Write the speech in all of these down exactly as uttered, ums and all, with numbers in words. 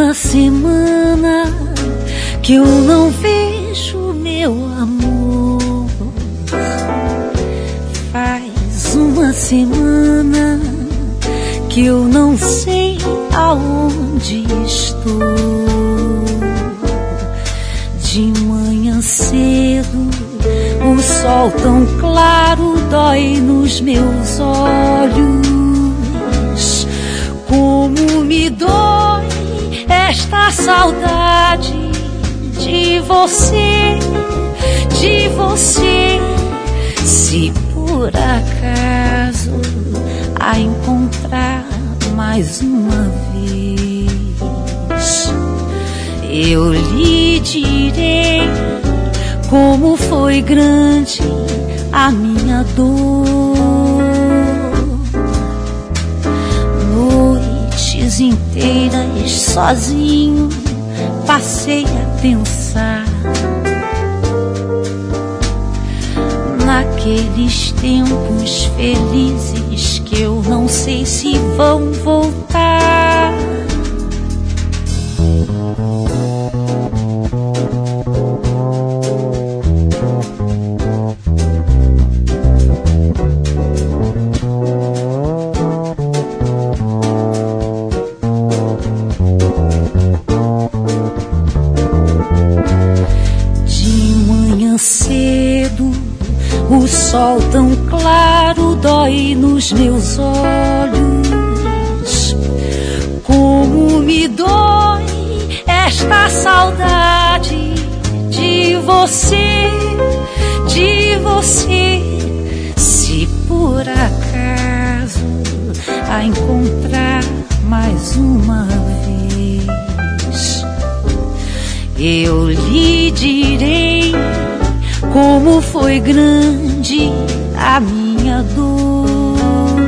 uma semana que eu não vejo meu amor. Faz uma semana que eu não sei aonde estou. De manhã cedo, o sol tão claro dói nos meus olhos. Como me dói esta saudade de você, de você. Se por acaso a encontrar mais uma vez, eu lhe direi como foi grande a minha dor. Noites inteiras sozinho passei a pensar naqueles tempos felizes que eu não sei se vão voltar. Cedo, o sol tão claro dói nos meus olhos. Como me dói esta saudade de você, de você. Se por acaso a encontrar mais uma vez, eu lhe direi como foi grande a minha dor.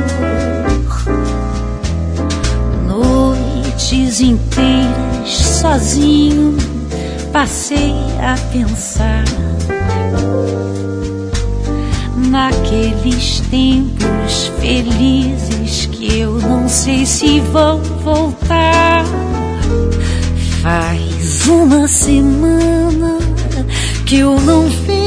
Noites inteiras sozinho passei a pensar naqueles tempos felizes que eu não sei se vão voltar. Faz uma semana que eu não vejo